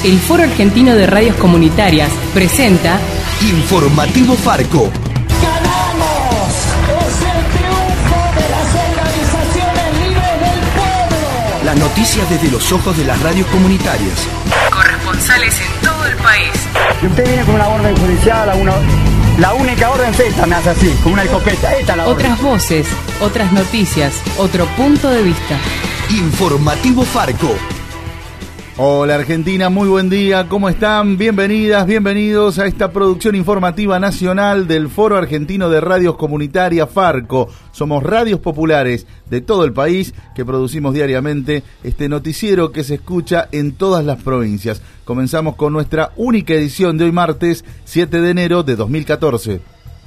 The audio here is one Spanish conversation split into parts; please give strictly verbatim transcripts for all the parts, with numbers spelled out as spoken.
El Foro Argentino de Radios Comunitarias presenta Informativo Farco. ¡Ganamos! ¡Es el triunfo de las organizaciones libres del pueblo! Las noticias desde los ojos de las radios comunitarias. Corresponsales en todo el país. Si usted viene con una orden judicial, una, la única orden es esta, me hace así, con una escopeta. Esta es la orden. Otras voces, otras noticias, otro punto de vista. Informativo Farco. Hola Argentina, muy buen día, ¿cómo están? Bienvenidas, bienvenidos a esta producción informativa nacional del Foro Argentino de Radios Comunitarias Farco. Somos radios populares de todo el país que producimos diariamente este noticiero que se escucha en todas las provincias. Comenzamos con nuestra única edición de hoy martes siete de enero de dos mil catorce.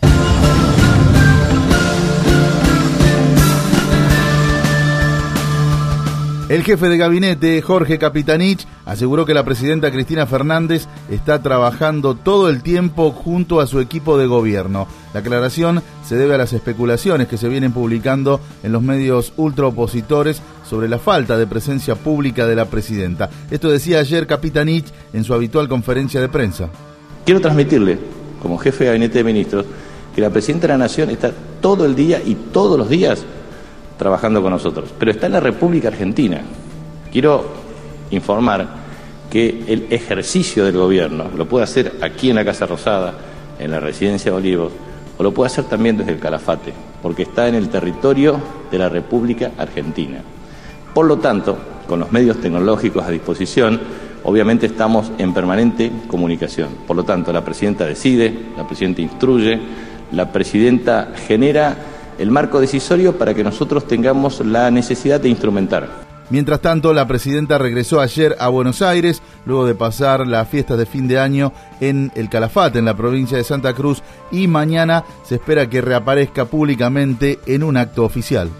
El jefe de gabinete, Jorge Capitanich, aseguró que la presidenta Cristina Fernández está trabajando todo el tiempo junto a su equipo de gobierno. La aclaración se debe a las especulaciones que se vienen publicando en los medios ultraopositores sobre la falta de presencia pública de la presidenta. Esto decía ayer Capitanich en su habitual conferencia de prensa. Quiero transmitirle, como jefe de gabinete de ministros, que la presidenta de la Nación está todo el día y todos los días trabajando con nosotros, pero está en la República Argentina. Quiero informar que el ejercicio del gobierno lo puede hacer aquí en la Casa Rosada, en la Residencia de Olivos, o lo puede hacer también desde el Calafate, porque está en el territorio de la República Argentina. Por lo tanto, con los medios tecnológicos a disposición, obviamente estamos en permanente comunicación. Por lo tanto, la presidenta decide, la presidenta instruye, la presidenta genera el marco decisorio para que nosotros tengamos la necesidad de instrumentar. Mientras tanto, la presidenta regresó ayer a Buenos Aires, luego de pasar las fiestas de fin de año en el Calafate, en la provincia de Santa Cruz, y mañana se espera que reaparezca públicamente en un acto oficial.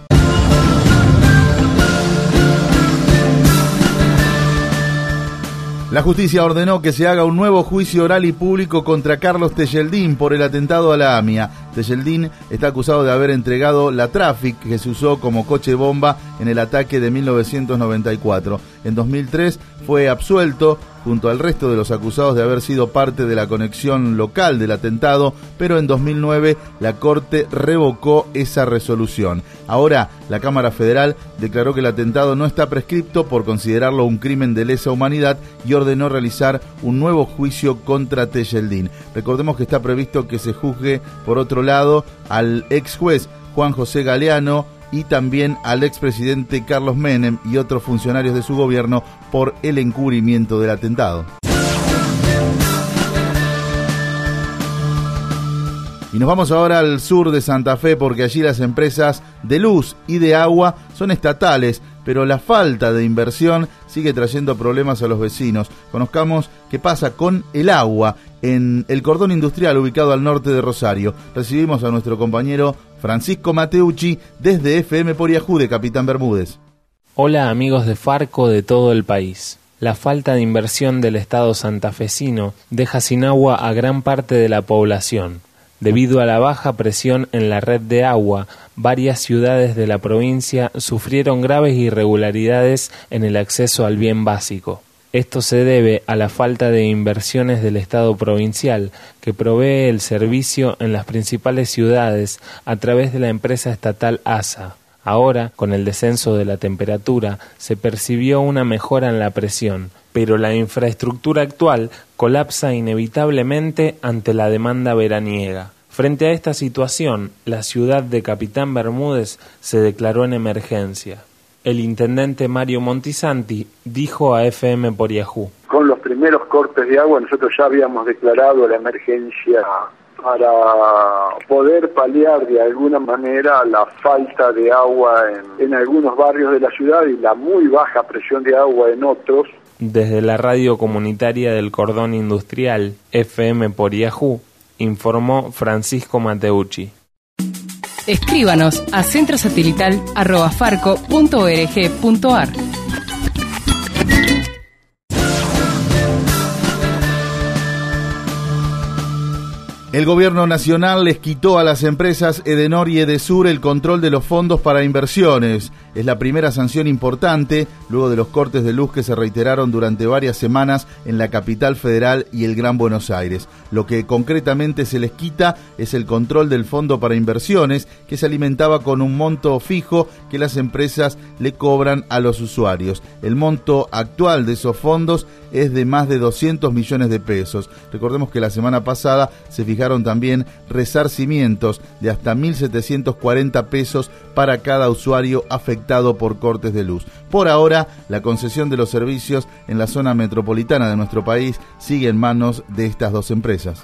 La justicia ordenó que se haga un nuevo juicio oral y público contra Carlos Tejeldín por el atentado a la AMIA. Tejeldín está acusado de haber entregado la Traffic que se usó como coche bomba en el ataque de mil novecientos noventa y cuatro. En dos mil tres fue absuelto junto al resto de los acusados de haber sido parte de la conexión local del atentado, pero en dos mil nueve la Corte revocó esa resolución. Ahora, la Cámara Federal declaró que el atentado no está prescripto por considerarlo un crimen de lesa humanidad y ordenó realizar un nuevo juicio contra Tejeldín. Recordemos que está previsto que se juzgue, por otro lado, al ex juez Juan José Galeano y también al expresidente Carlos Menem y otros funcionarios de su gobierno por el encubrimiento del atentado. Y nos vamos ahora al sur de Santa Fe porque allí las empresas de luz y de agua son estatales, pero la falta de inversión sigue trayendo problemas a los vecinos. Conozcamos qué pasa con el agua en el cordón industrial ubicado al norte de Rosario. Recibimos a nuestro compañero Francisco Mateucci desde F M por Yahoo de Capitán Bermúdez. Hola amigos de Farco de todo el país. La falta de inversión del Estado santafesino deja sin agua a gran parte de la población. Debido a la baja presión en la red de agua, varias ciudades de la provincia sufrieron graves irregularidades en el acceso al bien básico. Esto se debe a la falta de inversiones del Estado provincial, que provee el servicio en las principales ciudades a través de la empresa estatal A S A. Ahora, con el descenso de la temperatura, se percibió una mejora en la presión, pero la infraestructura actual colapsa inevitablemente ante la demanda veraniega. Frente a esta situación, la ciudad de Capitán Bermúdez se declaró en emergencia. El intendente Mario Montisanti dijo a F M por Yahoo: con los primeros cortes de agua nosotros ya habíamos declarado la emergencia para poder paliar de alguna manera la falta de agua en, en algunos barrios de la ciudad y la muy baja presión de agua en otros. Desde la radio comunitaria del Cordón Industrial, F M por Yahoo, informó Francisco Mateucci. Escríbanos a centrosatelital arroba farco punto org punto ar. El gobierno nacional les quitó a las empresas Edenor y Edesur el control de los fondos para inversiones. Es la primera sanción importante luego de los cortes de luz que se reiteraron durante varias semanas en la capital federal y el Gran Buenos Aires. Lo que concretamente se les quita es el control del fondo para inversiones, que se alimentaba con un monto fijo que las empresas le cobran a los usuarios. El monto actual de esos fondos es de más de doscientos millones de pesos. Recordemos que la semana pasada se fijaron también resarcimientos de hasta mil setecientos cuarenta pesos para cada usuario afectado por cortes de luz. Por ahora, la concesión de los servicios en la zona metropolitana de nuestro país sigue en manos de estas dos empresas.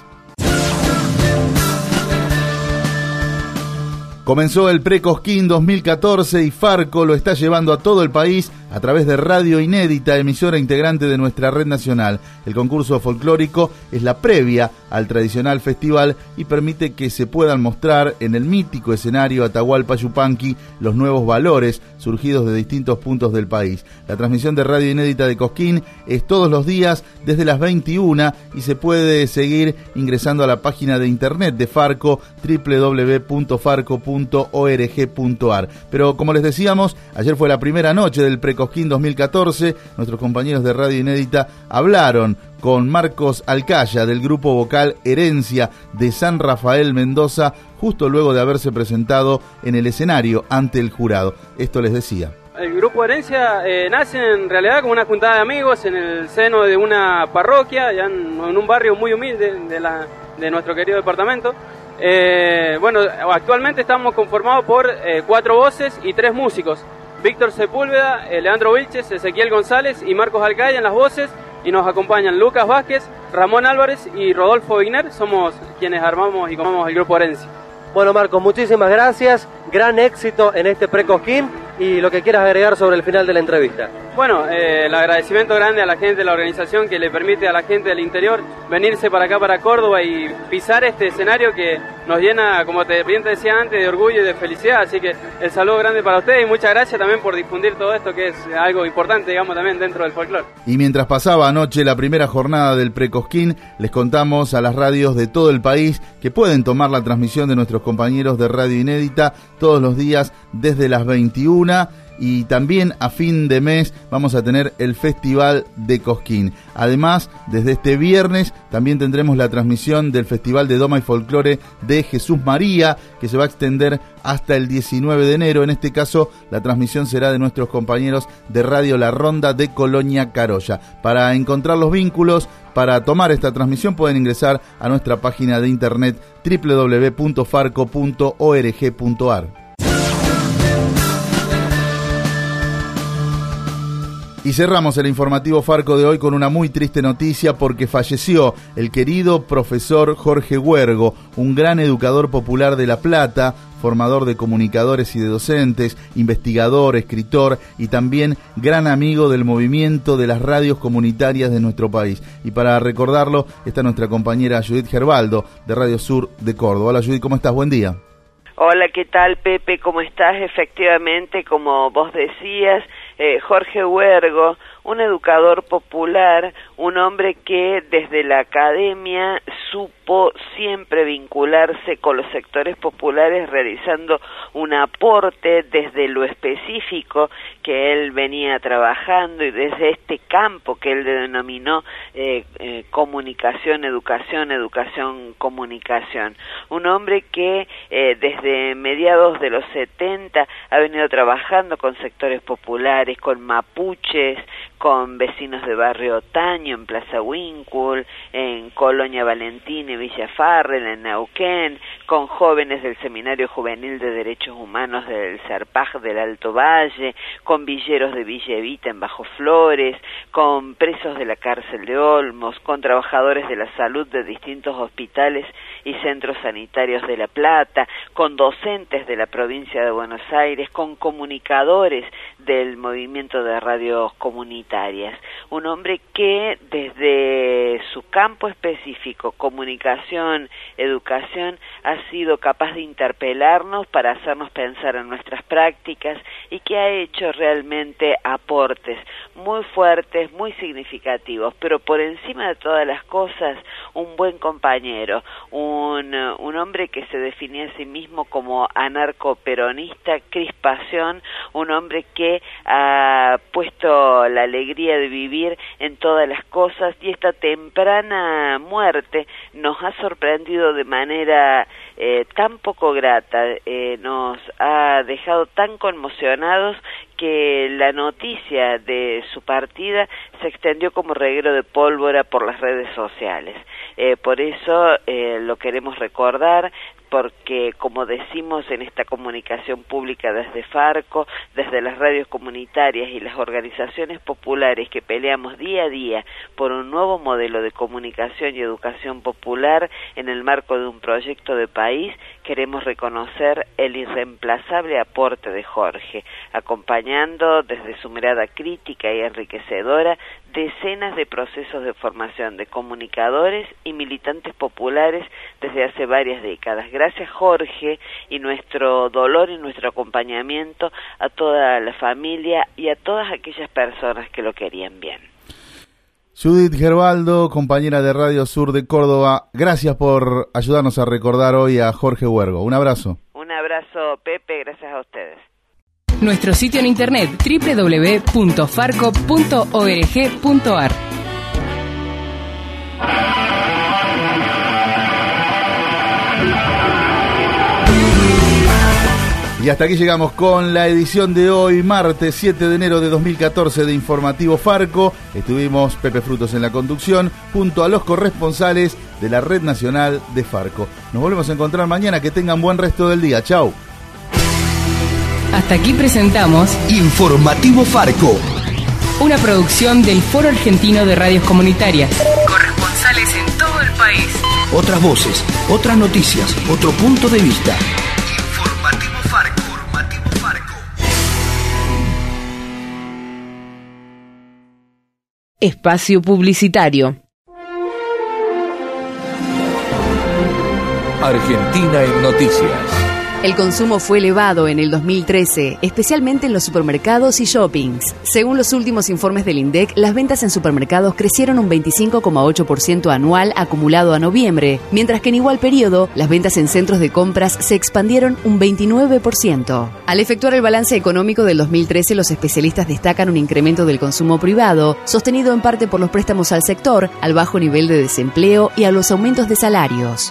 Comenzó el Pre-Cosquín dos mil catorce y Farco lo está llevando a todo el país a través de Radio Inédita, emisora integrante de nuestra red nacional. El concurso folclórico es la previa al tradicional festival y permite que se puedan mostrar en el mítico escenario Atahualpa Yupanqui los nuevos valores surgidos de distintos puntos del país. La transmisión de Radio Inédita de Cosquín es todos los días desde las veintiuna y se puede seguir ingresando a la página de internet de Farco, doble u doble u doble u punto farco punto org punto ar. Pero como les decíamos, ayer fue la primera noche del Pre-Cosquín dos mil catorce. Nuestros compañeros de Radio Inédita hablaron con Marcos Alcaya del grupo vocal Herencia de San Rafael, Mendoza, justo luego de haberse presentado en el escenario ante el jurado. Esto les decía. El grupo Herencia eh, nace en realidad como una juntada de amigos en el seno de una parroquia, ya en, en un barrio muy humilde de, la, de nuestro querido departamento. Eh, bueno, actualmente estamos conformados por eh, cuatro voces y tres músicos. Víctor Sepúlveda, eh, Leandro Vilches, Ezequiel González y Marcos Alcaya en las voces, y nos acompañan Lucas Vázquez, Ramón Álvarez y Rodolfo Wigner. Somos quienes armamos y comamos el grupo Herencia. Bueno, Marcos, muchísimas gracias, gran éxito en este Pre-Cosquín y lo que quieras agregar sobre el final de la entrevista. Bueno, eh, el agradecimiento grande a la gente de la organización que le permite a la gente del interior venirse para acá, para Córdoba, y pisar este escenario que nos llena, como te, bien te decía antes, de orgullo y de felicidad. Así que el saludo grande para ustedes y muchas gracias también por difundir todo esto, que es algo importante, digamos, también dentro del folclore. Y mientras pasaba anoche la primera jornada del Pre-Cosquín, les contamos a las radios de todo el país que pueden tomar la transmisión de nuestros compañeros de Radio Inédita todos los días desde las veintiuna. Y también a fin de mes vamos a tener el Festival de Cosquín. Además, desde este viernes también tendremos la transmisión del Festival de Doma y Folclore de Jesús María, que se va a extender hasta el diecinueve de enero. En este caso, la transmisión será de nuestros compañeros de Radio La Ronda de Colonia Carolla. Para encontrar los vínculos, para tomar esta transmisión, pueden ingresar a nuestra página de internet doble u doble u doble u punto farco punto org punto ar. Y cerramos el informativo Farco de hoy con una muy triste noticia, porque falleció el querido profesor Jorge Huergo, un gran educador popular de La Plata, formador de comunicadores y de docentes, investigador, escritor y también gran amigo del movimiento de las radios comunitarias de nuestro país. Y para recordarlo está nuestra compañera Judith Gerbaldo de Radio Sur de Córdoba. Hola Judith, ¿cómo estás? Buen día. Hola, ¿qué tal, Pepe? ¿Cómo estás? Efectivamente, como vos decías, eh, Jorge Huergo, un educador popular, un hombre que desde la academia supo siempre vincularse con los sectores populares, realizando un aporte desde lo específico que él venía trabajando y desde este campo que él denominó eh, eh, comunicación, educación, educación, comunicación. Un hombre que eh, desde mediados de los setenta ha venido trabajando con sectores populares, con mapuches, con vecinos de Barrio Otaño, en Plaza Winkle, en Colonia Valentín y Villa Farrell, en Neuquén, con jóvenes del Seminario Juvenil de Derechos Humanos del Serpaj del Alto Valle, con villeros de Villa Evita en Bajo Flores, con presos de la cárcel de Olmos, con trabajadores de la salud de distintos hospitales y centros sanitarios de La Plata, con docentes de la provincia de Buenos Aires, con comunicadores del movimiento de radios comunitarias. Un hombre que desde su campo específico, comunicación, educación, ha sido capaz de interpelarnos para hacernos pensar en nuestras prácticas y que ha hecho realmente aportes muy fuertes, muy significativos, pero por encima de todas las cosas, un buen compañero, un, un hombre que se definía a sí mismo como anarcoperonista, crispación, un hombre que ha puesto la alegría de vivir en todas las cosas, y esta temprana muerte nos ha sorprendido de manera eh, tan poco grata, eh, nos ha dejado tan conmocionados que la noticia de su partida se extendió como reguero de pólvora por las redes sociales. Eh, por eso eh, lo queremos recordar, porque como decimos en esta comunicación pública desde Farco, desde las radios comunitarias y las organizaciones populares que peleamos día a día por un nuevo modelo de comunicación y educación popular en el marco de un proyecto de país, queremos reconocer el irreemplazable aporte de Jorge, acompañando desde su mirada crítica y enriquecedora decenas de procesos de formación de comunicadores y militantes populares desde hace varias décadas. Gracias, Jorge, y nuestro dolor y nuestro acompañamiento a toda la familia y a todas aquellas personas que lo querían bien. Judith Gerbaldo, compañera de Radio Sur de Córdoba, gracias por ayudarnos a recordar hoy a Jorge Huergo. Un abrazo. Un abrazo, Pepe, gracias a ustedes. Nuestro sitio en internet doble u doble u doble u punto farco punto org punto ar. Y hasta aquí llegamos con la edición de hoy, martes siete de enero de dos mil catorce de Informativo Farco. Estuvimos Pepe Frutos en la conducción, junto a los corresponsales de la Red Nacional de Farco. Nos volvemos a encontrar mañana, que tengan buen resto del día. Chau. Hasta aquí presentamos Informativo Farco, una producción del Foro Argentino de Radios Comunitarias. Corresponsales en todo el país. otras voces, otras noticias, otro punto de vista. Informativo Farco. Informativo Farco. Espacio publicitario. Argentina en Noticias. El consumo fue elevado en el dos mil trece, especialmente en los supermercados y shoppings. Según los últimos informes del INDEC, las ventas en supermercados crecieron un veinticinco coma ocho por ciento anual acumulado a noviembre, mientras que en igual periodo, las ventas en centros de compras se expandieron un veintinueve por ciento. Al efectuar el balance económico del dos mil trece, los especialistas destacan un incremento del consumo privado, sostenido en parte por los préstamos al sector, al bajo nivel de desempleo y a los aumentos de salarios.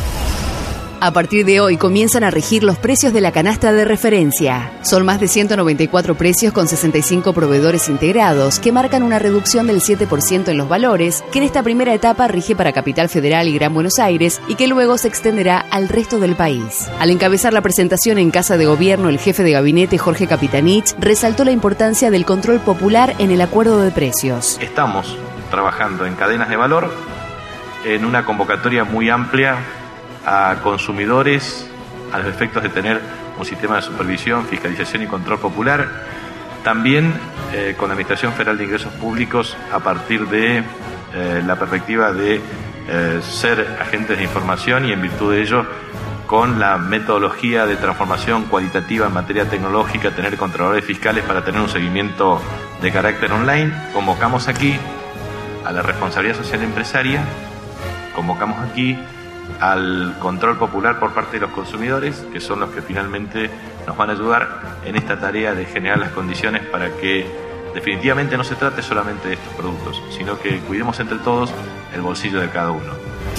A partir de hoy comienzan a regir los precios de la canasta de referencia. Son más de ciento noventa y cuatro precios con sesenta y cinco proveedores integrados que marcan una reducción del siete por ciento en los valores, que en esta primera etapa rige para Capital Federal y Gran Buenos Aires y que luego se extenderá al resto del país. Al encabezar la presentación en Casa de Gobierno, el jefe de gabinete Jorge Capitanich resaltó la importancia del control popular en el acuerdo de precios. Estamos trabajando en cadenas de valor en una convocatoria muy amplia a consumidores, a los efectos de tener un sistema de supervisión, fiscalización y control popular, también eh, con la Administración Federal de Ingresos Públicos a partir de eh, la perspectiva de eh, ser agentes de información y en virtud de ello con la metodología de transformación cualitativa en materia tecnológica, tener controladores fiscales para tener un seguimiento de carácter online. Convocamos aquí a la responsabilidad social empresaria, convocamos aquí al control popular por parte de los consumidores, que son los que finalmente nos van a ayudar en esta tarea de generar las condiciones para que definitivamente no se trate solamente de estos productos, sino que cuidemos entre todos el bolsillo de cada uno.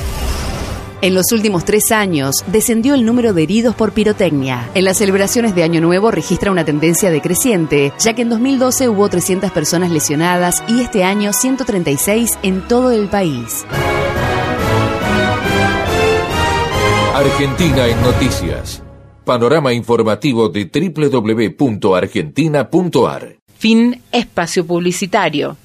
En los últimos tres años, descendió el número de heridos por pirotecnia. En las celebraciones de Año Nuevo registra una tendencia decreciente, ya que en dos mil doce hubo trescientas personas lesionadas y este año ciento treinta y seis en todo el país. Argentina en Noticias. Panorama informativo de doble u doble u doble u punto argentina punto ar. Fin espacio publicitario.